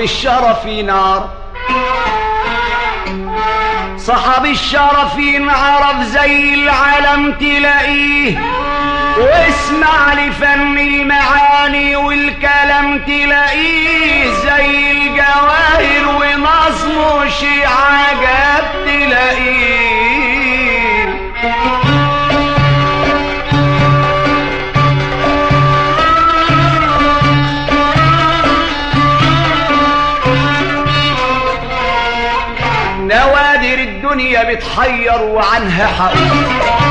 الشرف نار، صاحب الشرف عرف زي العالم تلاقيه، واسمع لفن المعاني والكلام تلاقيه زي الجواهر، ونظمه شي عجب تلاقيه. نوادر الدنيا بتحير وعنها حقوق،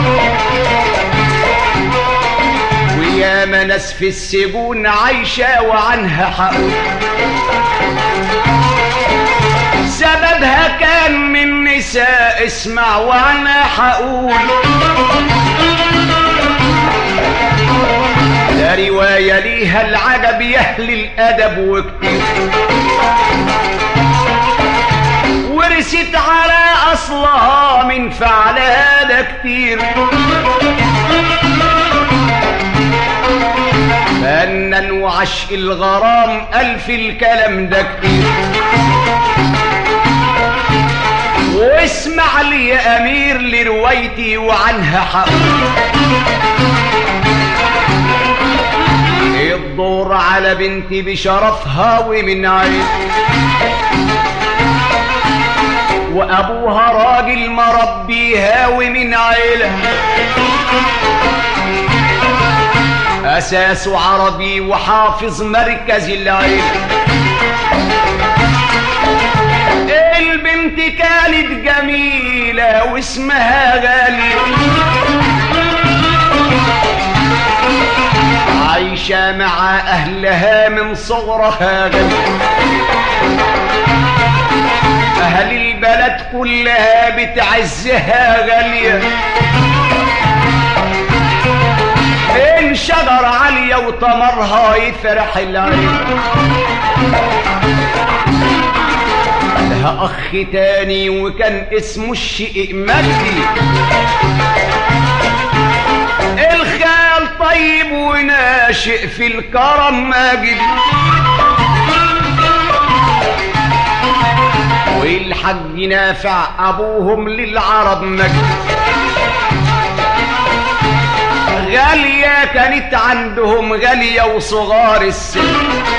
وياما ناس في السجون عايشة وعنها حقوق، سببها كان من نساء، اسمع وعنها حقول. ده رواية ليها العجب يهل الأدب وكتير، ورست على أصلها من فعلها ده كتير. فنن وعشق الغرام ألف الكلام ده كتير، واسمع لي يا أمير لروايتي وعنها حقول. الدور على بنتي بشرفها ومن عين، وأبوها راجل مربيها ومن عيلة، أساسه عربي وحافظ مركز العيلة. البنت كانت جميلة واسمها غالية، عايشة مع أهلها من صغرها غالية. أهل البلد كلها بتعزها غالية، إن شجر عالية وتمرها يفرح العين. لها أخ تاني وكان اسمه الشقيق مجدي، الخال طيب وناشئ في الكرم ماجد، والحج نافع أبوهم للعرب مجد. غالية كانت عندهم غالية وصغار السن،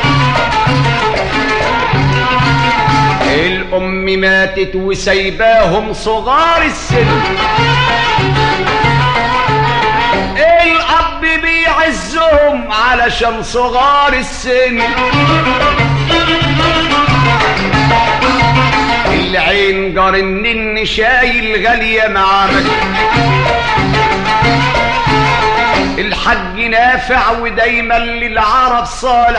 الأم ماتت وسايباهم صغار السن، الأب بيعزهم علشان صغار السن. العين جار النن شايل غالية مع مجد، الحج نافع ودايما للعرب صالح،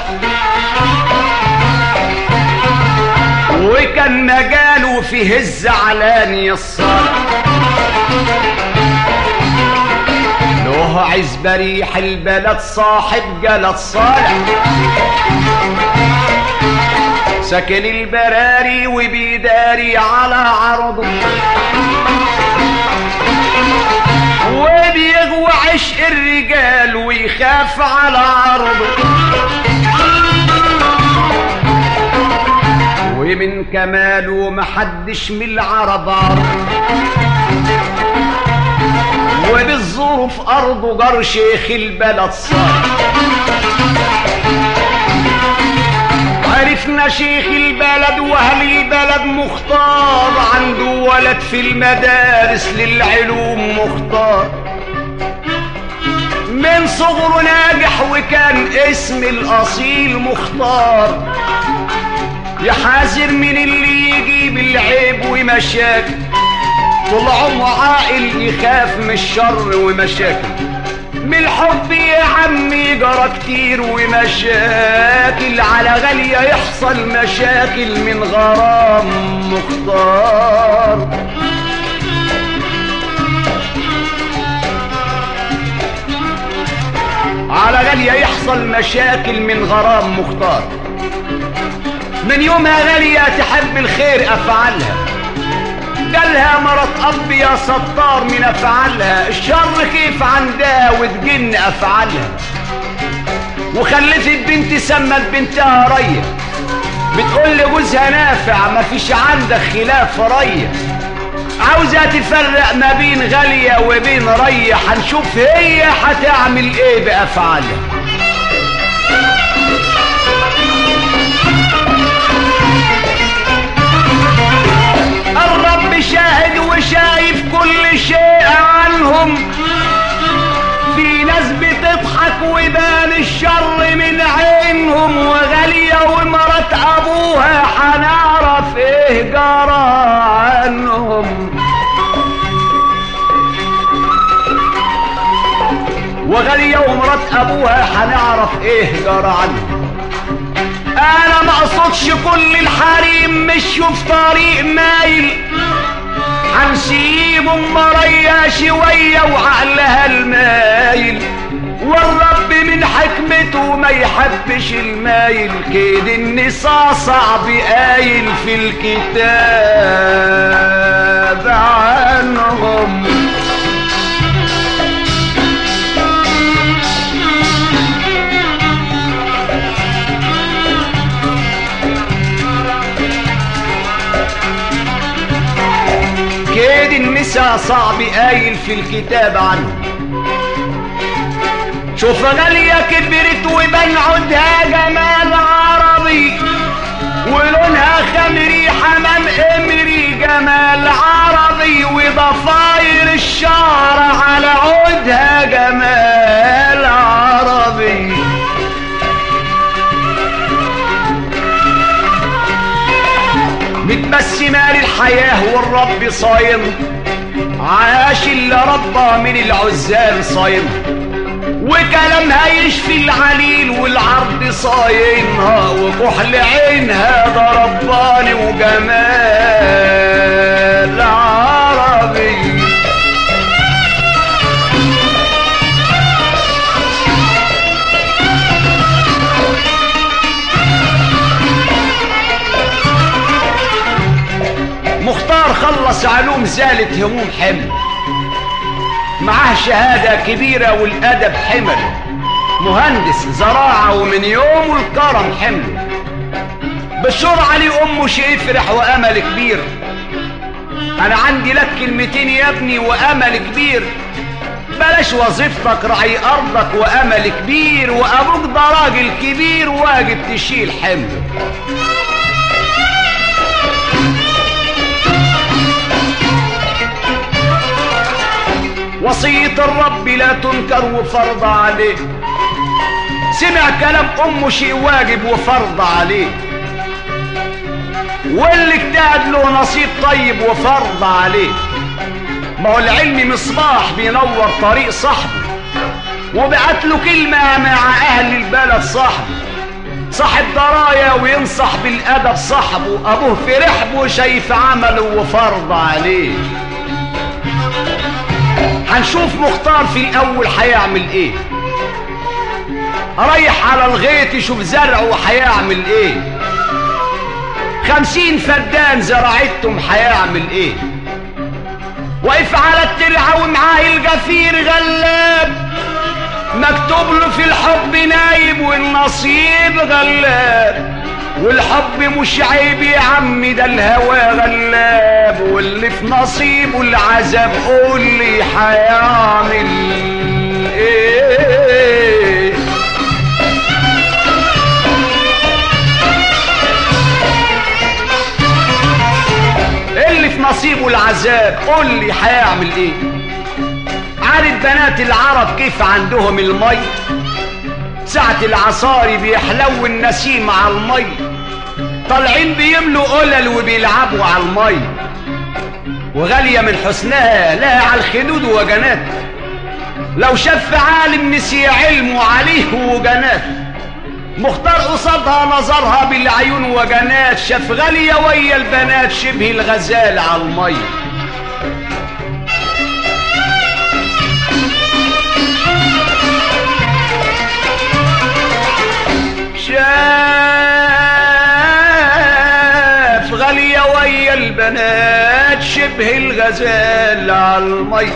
وكان مجاله فيه الزعلان الصالح. له عزبة ريح البلد صاحب جلد صالح، سكن البراري وبيداري على عرضه، وبيغوى عشق الرجال ويخاف على عرضه. ومن كماله محدش من العرب عرض، وبالظروف أرضه جار شيخ البلد صار. عرفنا شيخ البلد واهل البلد مختار، عنده ولد في المدارس للعلوم مختار، من صغره ناجح وكان اسم الأصيل مختار. يحاذر من اللي يجيب العيب ومشاكل، طول عمره عاقل يخاف من الشر ومشاكل. من الحب يا عمي جرى كتير ومشاكل، على غالية يحصل مشاكل من غرام مختار. على غالية يحصل مشاكل من غرام مختار. من يومها غالية تحب الخير أفعالها، قالها مرت أب يا ستار من أفعالها، الشر كيف عندها وتجن أفعالها. وخلفت بنت سمت بنتها ريا، بتقول لجوزها نافع مفيش عندك خلاف ريا، عاوزة تفرق ما بين غالية وبين ريا، هنشوف هي هتعمل ايه بأفعالها. الرب شاهد وشايف كل شيء عنهم، في ناس بتضحك وبان الشر من عينهم، وغالية ومرات ابوها هنعرف ايه جرى عنهم. وغالية ومرات ابوها هنعرف ايه جرى عنهم. انا ما اقصدش كل الحريم مشوا في طريق مايل، هنسيب ام ريا شويه وعقلها المايل، والرب من حكمته ما يحبش المايل، كيد النساء صعب قايل في الكتاب عنهم. كيد النساء صعب قايل في الكتاب عنهم. شوف غالية كبرت وبان عودها جمال عربي، ولونها خمري حمام امري جمال عربي، وضفاير الشعر على عودها جمال عربي. متبسمة للحياة والرب صايم، عاش اللي ربى من العزال صايم، وكلامها يشفي العليل والعرض صايمها، وكحل عينها ده رباني وجمال عربي. مختار خلص علوم زالت هموم حمل، معاه شهادة كبيرة والأدب حمل، مهندس زراعة ومن يوم الكرم حمل، بالسرعة لي أمه شيء فرح وأمل كبير. أنا عندي لك كلمتين يا ابني وأمل كبير، بلاش وظيفتك رعي أرضك وأمل كبير، وأبوك ده راجل كبير واجب تشيل حمله. وصية الرب لا تنكر وفرض عليه، سمع كلام أمه شيء واجب وفرض عليه، واللي اجتهد له نصيب طيب وفرض عليه. ما هو العلم مصباح بينور طريق صاحبه، وبعت له كلمة مع أهل البلد صاحبه، صاحب دراية وينصح بالأدب صاحبه، أبوه في رحبه شايف عمله وفرض عليه. هنشوف مختار في الأول هيعمل إيه، رايح على الغيط يشوف زرعه هيعمل إيه، 50 فدان زراعتهم هيعمل إيه، واقف على الترعة ومعاه الجفير غلاب، مكتوب له في الحب نايب والنصيب غلاب، والحب مش عيب يا عمي ده الهوى غلاب، واللي في نصيبه العذاب قول لي هيعمل ايه. اللي في نصيبه العذاب قول لي هيعمل ايه. عارف بنات العرب كيف عندهم المي، ساعة العصاري بيحلو النسيم على المي، طالعين بيملوا قلل وبيلعبوا على المي، وغالية من حسنها لها على الخدود وجنات، لو شاف عالم نسي علمه عليه وجنات، مختار قصادها نظرها بالعيون وجنات، شاف غالية ويا البنات شبه الغزال على المي. شاف غالية ويا البنات شبه الغزال على المي،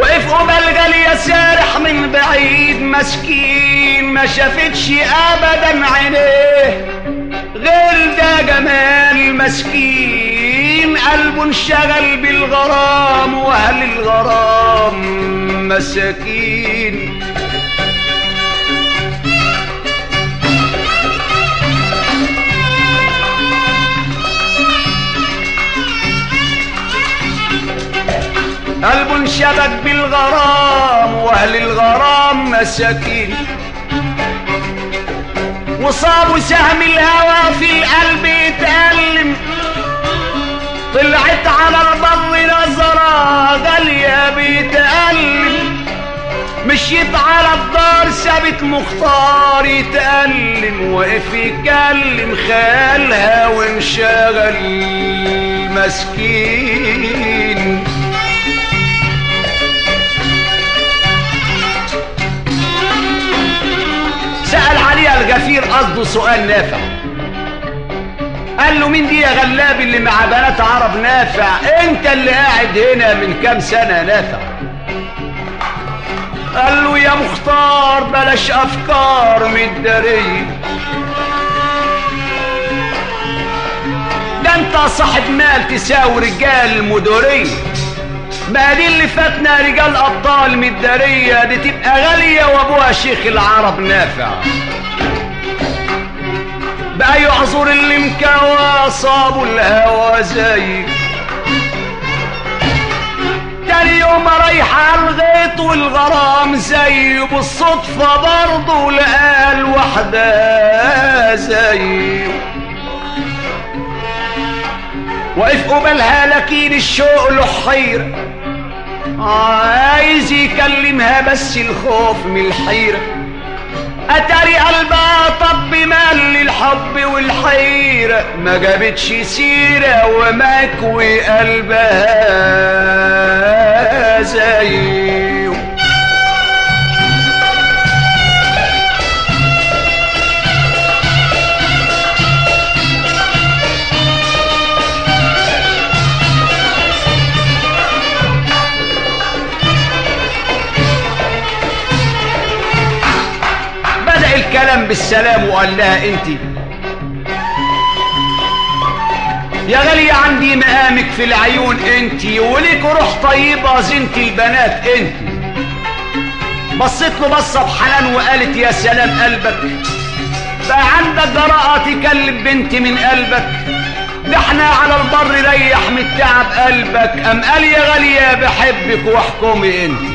وقف قبل غالية سارح من بعيد مسكين ما شافتش ابدا عينيه غير ده جمال مسكين قلبه انشغل بالغرام واهل الغرام مساكين. قلبه انشبك بالغرام واهل الغرام مساكين وصابوا سهم الهوى في القلب يتألم طلعت على البر نظرة غالية بيتألم مشيت على الدار سابت مختار يتألم وقف يكلم خيالها وانشغل مسكين. سأل عليها الغفير قصده سؤال نافع قال له مين دي يا غلاب اللي مع بنات عرب نافع انت اللي قاعد هنا من كام سنة نافع. قال له يا مختار بلاش افكار مدارية ده انت صاحب مال تساوي رجال مدورية ما دي اللي فاتنا رجال ابطال مدارية دي تبقى غالية وابوها شيخ العرب نافع بقى يعذر اللي مكوى صابوا الهوى زي تاني يوم رايحة على الغيط والغرام زي بالصدفة برضه لقى الوحدة زي وقف قبلها لكن الشوق له حيرة عايز يكلمها بس الخوف من الحيرة اتاري قلبها طب مال للحب والحيرة ما جابتش سيرة ومكوي قلبها زيه. الكلام بالسلام وقال لها انتي يا غالية عندي مقامك في العيون انتي وليك روح طيبة زنت البنات انتي. بصيت له بصة بحنان وقالت يا سلام قلبك بقى عندك جراءة تكلم بنتي من قلبك ده احنا على البر ريح من التعب قلبك ام قال يا غالية بحبك واحكمي انتي.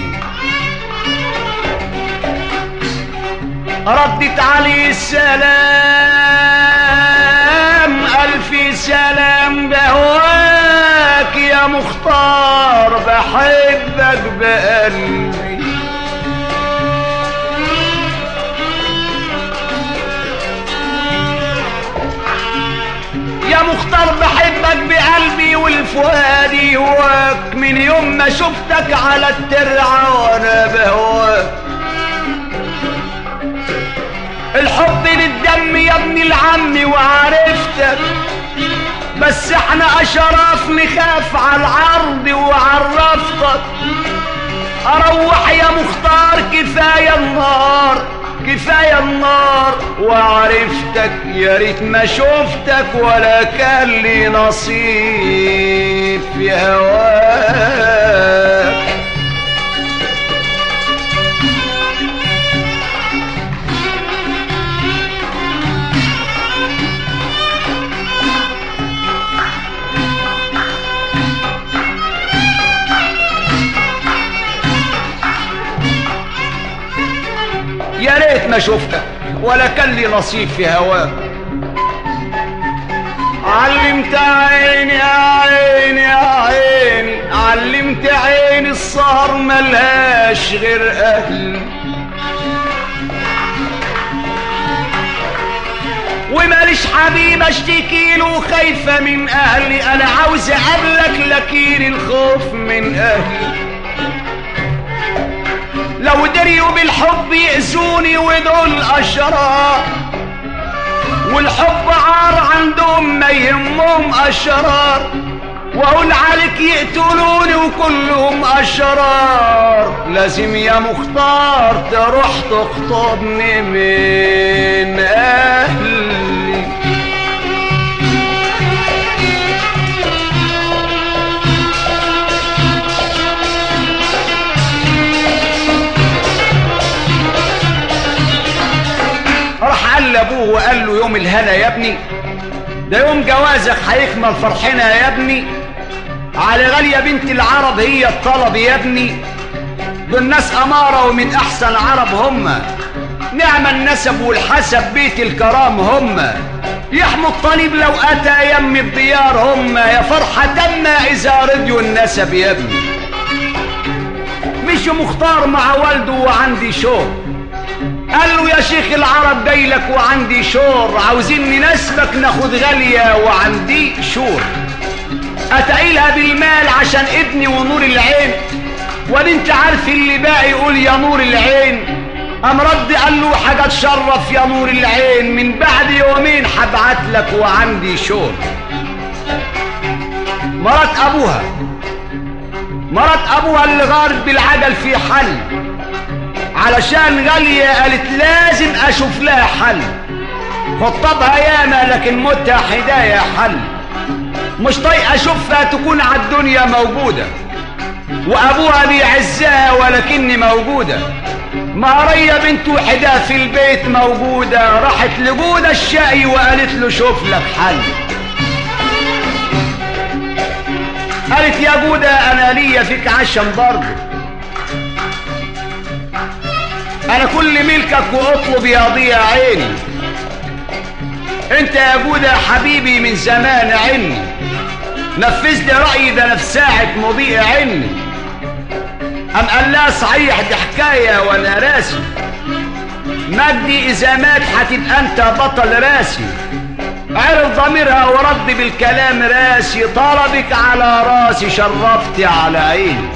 ردت عليه السلام ألف سلام بهواك يا مختار بحبك بقلبي يا مختار بحبك بقلبي والفؤادي هواك من يوم ما شفتك على الترعة وانا بهواك الحب بالدم يا ابن العم وعرفتك بس احنا اشراف نخاف على العرض وعرفتك اروح يا مختار كفاية النار كفاية النار وعرفتك يا ريت ما شفتك ولا كان لي نصيب في هواك. يا ريت ما شفتك ولا كان لي نصيب في هواك. علمت عيني يا عيني يا عيني علمت عيني السهر ملهاش غير اهل وماليش حبيب اشتكي له خايفه من اهلي انا عاوز اقابلك لكن الخوف من اهلي لو دريوا بالحب يأذوني ودول أشرار والحب عار عندهم ما يهمهم أشرار واقول عليك يقتلوني وكلهم اشرار، لازم يا مختار تروح تخطبني من اهلي. راح قال لابوه وقال له يوم الهنا يا ابني، ده يوم جوازك هيكمل فرحنا يا ابني، على غالية بنت العرب هي الطلب يا ابني، دول ناس أمارة ومن أحسن عرب هم، نعم النسب والحسب بيت الكرام هم، يحموا الطليب لو أتى يم الديار هم، يا فرحة تم إذا رضيوا النسب يا ابني. مش مختار مع والده وعندي شوق، قال له يا شيخ العرب جايلك وعندي شور، عاوزين نسبك ناخد غالية وعندي شور، اتقيلها بالمال عشان ابني ونور العين، ولا انت عارف اللي باقي يقول يا نور العين. قام رد قال له حاجة تشرف يا نور العين، من بعد يومين هبعت لك وعندي شور. مرات ابوها اللي غارت بالعجل في حل، علشان غالية قالت لازم اشوف لها حل، خطبها ياما لكن موتها حداية حل، مش طايق اشوفها تكون على الدنيا موجودة، وابوها بيعزها ولكني موجودة، مهرية بنت وحدها في البيت موجودة، راحت لجودة الشقي وقالت له شوف لك حل. قالت يا جودة انا ليا فيك عشم برضه، انا كل ملكك واطلب يضيع عيني، انت يا جودة حبيبي من زمان عني، نفذ لي رأيي ده انا في ساعة مضيء عني. ام قال لها صحيح دي حكاية وانا راسي، مجدي اذا مات هتبقى انت بطل راسي، عرف ضميرها ورد بالكلام راسي، طلبك على راسي شرفتي على عيني.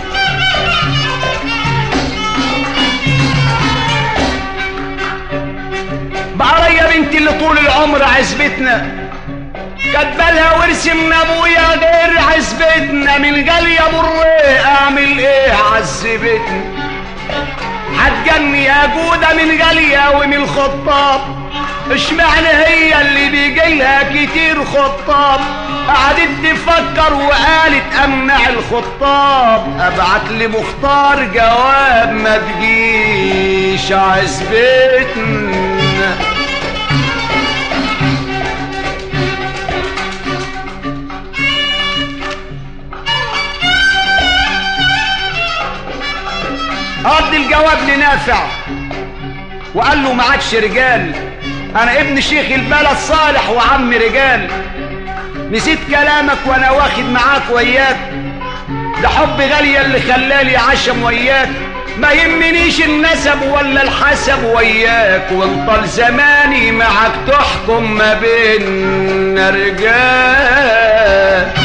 بقرية بنتي اللي طول العمر عزبتنا، كاتبالها ورث من ابويا غير عزبتنا، من غالية بريه اعمل ايه عذبتني، هتجني يا جودة من غالية ومن الخطاب، اشمعنى هي اللي بيجيلها كتير خطاب، قعدت تفكر وقالت امنع الخطاب، ابعت لمختار جواب ما تجيش عزبتنا. قضي الجواب لنافع وقال له معكش رجال، انا ابن شيخ البلد صالح وعم رجال، نسيت كلامك وانا واخد معاك وياك، ده حب غالية اللي خلالي عشم وياك، ما يهمنيش النسب ولا الحسب وياك، وانطل زماني معك تحكم ما بين رجال.